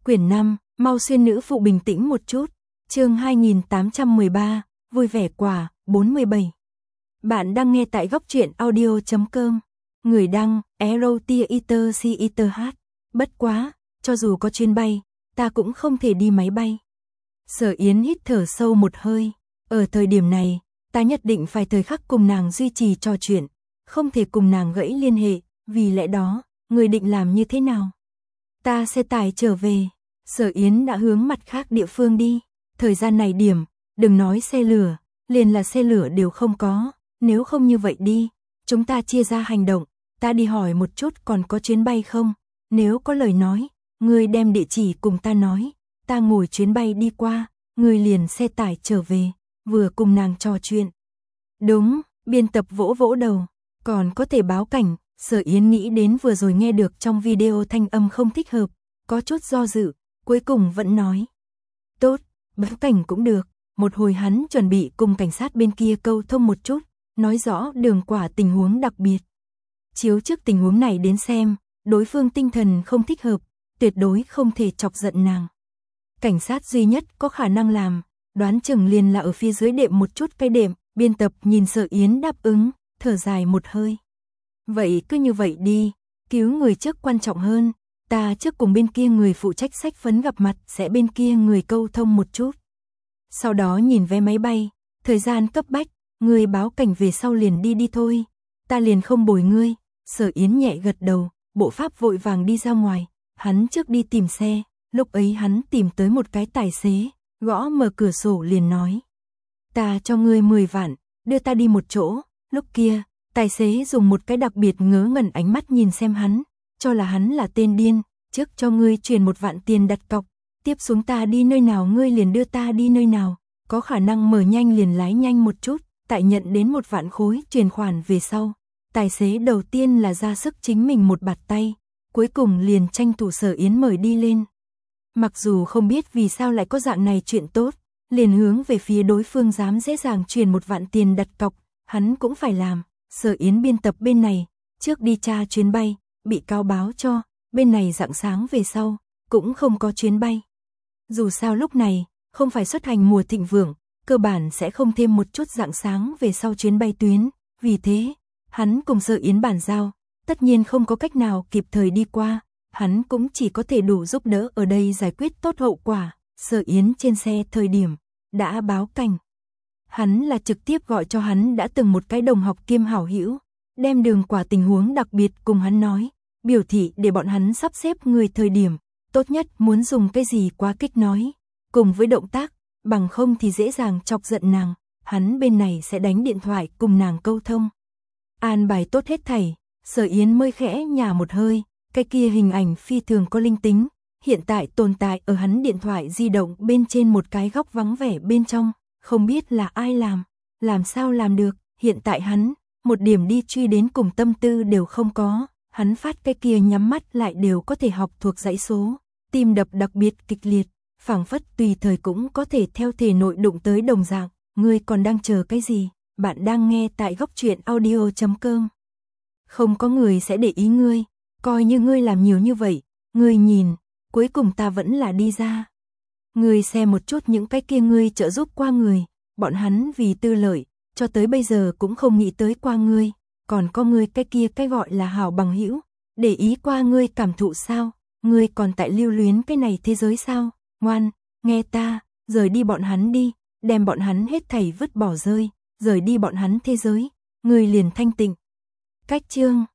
Quyển 5, mau xuyên nữ phụ bình tĩnh một chút. Chương 2813, vui vẻ quả, 47. Bạn đang nghe tại góc truyện audio.com. Người đăng, Erotiater. Bất quá, cho dù có chuyến bay, ta cũng không thể đi máy bay. Sở Yến hít thở sâu một hơi. Ở thời điểm này, ta nhất định phải thời khắc cùng nàng duy trì trò chuyện, không thể cùng nàng gãy liên hệ, vì lẽ đó, người định làm như thế nào? Ta xe tải trở về. Sở Yến đã hướng mặt khác địa phương đi. Thời gian này điểm, đừng nói xe lửa, liền là xe lửa đều không có. Nếu không như vậy đi, chúng ta chia ra hành động. Ta đi hỏi một chút còn có chuyến bay không? Nếu có lời nói, ngươi đem địa chỉ cùng ta nói. Ta ngồi chuyến bay đi qua, ngươi liền xe tải trở về, vừa cùng nàng trò chuyện. Đúng, biên tập vỗ vỗ đầu, còn có thể báo cảnh. Sở Yến nghĩ đến vừa rồi nghe được trong video thanh âm không thích hợp, có chút do dự, cuối cùng vẫn nói. Tốt, báo cảnh cũng được. Một hồi hắn chuẩn bị cùng cảnh sát bên kia câu thông một chút, nói rõ đường quả tình huống đặc biệt. Chiếu trước tình huống này đến xem, đối phương tinh thần không thích hợp, tuyệt đối không thể chọc giận nàng. Cảnh sát duy nhất có khả năng làm, đoán chừng liền là ở phía dưới đệm một chút cây đệm. Biên tập nhìn Sở Yến đáp ứng, thở dài một hơi. Vậy cứ như vậy đi, cứu người trước quan trọng hơn, ta trước cùng bên kia người phụ trách sách phấn gặp mặt, sẽ bên kia người câu thông một chút. Sau đó nhìn vé máy bay, thời gian cấp bách, người báo cảnh về sau liền đi thôi, ta liền không bồi ngươi. Sở Yến nhẹ gật đầu, bộ pháp vội vàng đi ra ngoài, hắn trước đi tìm xe, lúc ấy hắn tìm tới một cái tài xế, gõ mở cửa sổ liền nói. Ta cho ngươi 10 vạn, đưa ta đi một chỗ. Lúc kia, tài xế dùng một cái đặc biệt ngớ ngẩn ánh mắt nhìn xem hắn, cho là hắn là tên điên. Trước cho ngươi truyền 1 vạn tiền đặt cọc, tiếp xuống ta đi nơi nào ngươi liền đưa ta đi nơi nào, có khả năng mở nhanh liền lái nhanh một chút. Tại nhận đến 1 vạn khối truyền khoản về sau, tài xế đầu tiên là ra sức chính mình một bạt tay, cuối cùng liền tranh thủ Sở Yến mời đi lên. Mặc dù không biết vì sao lại có dạng này chuyện tốt, liền hướng về phía đối phương dám dễ dàng truyền 1 vạn tiền đặt cọc, hắn cũng phải làm. Sở Yến biên tập bên này, trước đi tra chuyến bay, bị cáo báo cho, bên này rạng sáng về sau, cũng không có chuyến bay. Dù sao lúc này, không phải xuất hành mùa thịnh vượng, cơ bản sẽ không thêm một chút rạng sáng về sau chuyến bay tuyến, vì thế, hắn cùng Sở Yến bàn giao, tất nhiên không có cách nào kịp thời đi qua, hắn cũng chỉ có thể đủ giúp đỡ ở đây giải quyết tốt hậu quả. Sở Yến trên xe thời điểm, đã báo cảnh. Hắn là trực tiếp gọi cho hắn đã từng một cái đồng học kiêm hảo hữu, đem đường quả tình huống đặc biệt cùng hắn nói, biểu thị để bọn hắn sắp xếp người thời điểm, tốt nhất muốn dùng cái gì quá kích nói, cùng với động tác, bằng không thì dễ dàng chọc giận nàng, hắn bên này sẽ đánh điện thoại cùng nàng câu thông. An bài tốt hết thảy, Sở Yến mới khẽ nhả một hơi, cái kia hình ảnh phi thường có linh tính, hiện tại tồn tại ở hắn điện thoại di động bên trên một cái góc vắng vẻ bên trong, không biết là ai làm sao làm được, hiện tại hắn, một điểm đi truy đến cùng tâm tư đều không có, hắn phát cái kia nhắm mắt lại đều có thể học thuộc dãy số, tim đập đặc biệt kịch liệt, phảng phất tùy thời cũng có thể theo thể nội đụng tới đồng dạng. Ngươi còn đang chờ cái gì? Bạn đang nghe tại góc truyện audio.com. Không có người sẽ để ý ngươi, coi như ngươi làm nhiều như vậy, ngươi nhìn, cuối cùng ta vẫn là đi ra. Ngươi xem một chút những cái kia ngươi trợ giúp qua người, bọn hắn vì tư lợi, cho tới bây giờ cũng không nghĩ tới qua ngươi, còn có ngươi cái kia cái gọi là hảo bằng hữu, để ý qua ngươi cảm thụ sao? Ngươi còn tại lưu luyến cái này thế giới sao? Ngoan, nghe ta, rời đi bọn hắn đi, đem bọn hắn hết thảy vứt bỏ rơi, rời đi bọn hắn thế giới, ngươi liền thanh tịnh. Cách chương